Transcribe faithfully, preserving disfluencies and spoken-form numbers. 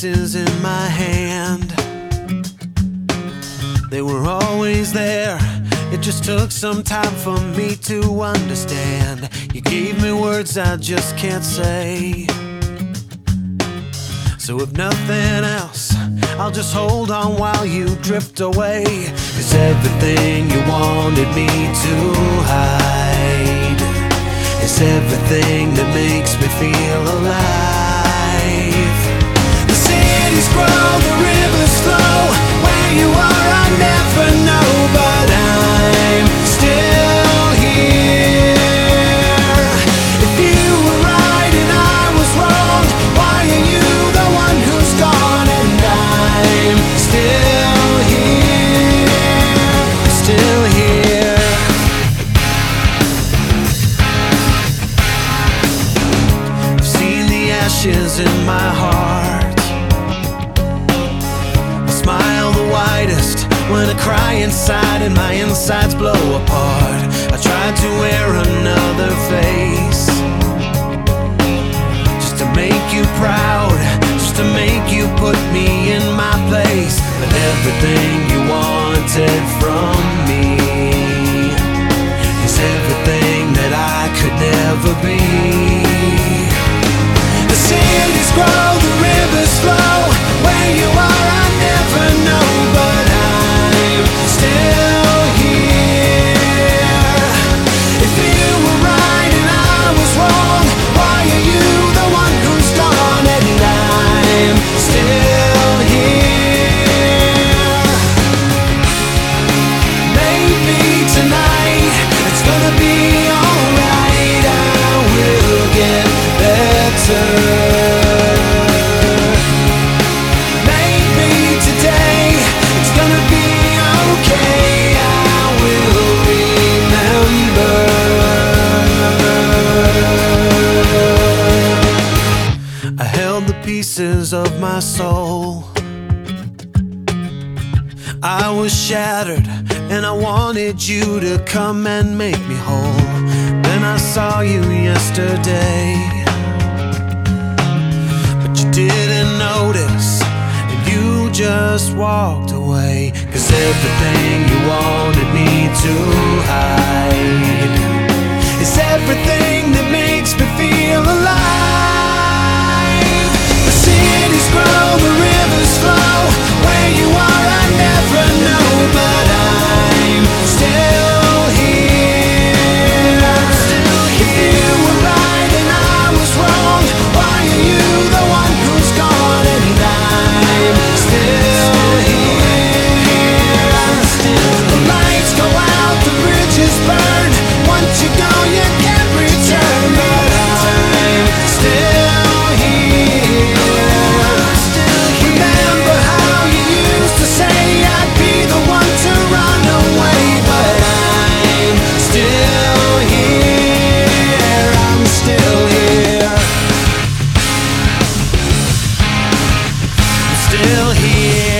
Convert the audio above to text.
pieces in my hand. They were always there. It just took some time for me to understand. You gave me words I just can't say. So if nothing else, I'll just hold on while you drift away. 'Cause everything you wanted me to hide is everything that makes me feel alive. The cities grow, the rivers flow. Where you are I never know, but I'm still here. If you were right and I was wrong, why are you the one who's gone? And I'm still here, still here. I've seen the ashes in my heart. I smile the widest when I cry inside and my insides blow apart. I tried to wear another face, just to make you proud, just to make you put me in my place. But everything you wanted from me is everything that I could never be. The cities grow, the rivers flow. Where you are I never know, but I'm still here. If you were right and I was wrong, why are you the one who's gone? And I'm still here. Maybe tonight it's gonna be alright. I will get better. Maybe today it's gonna be okay. I will remember. I held the pieces of my soul. I was shattered and I wanted you to come and make me whole. Then I saw you yesterday, but you didn't notice and you just walked away. 'Cause everything you wanted me to hide is everything that makes me feel alive. The cities grow, the rivers flow. Where you are I never know, but I'm still here. I'm still here. If you were right and I was wrong, why are you the one who's gone? And I'm still here. I'm still here. The lights go out, the bridges burn. Once you go, you can't return. But I'm still here. I'm still here. Remember how you used to say I'd be the one to run away, but I'm still here. I'm still here. I'm still here.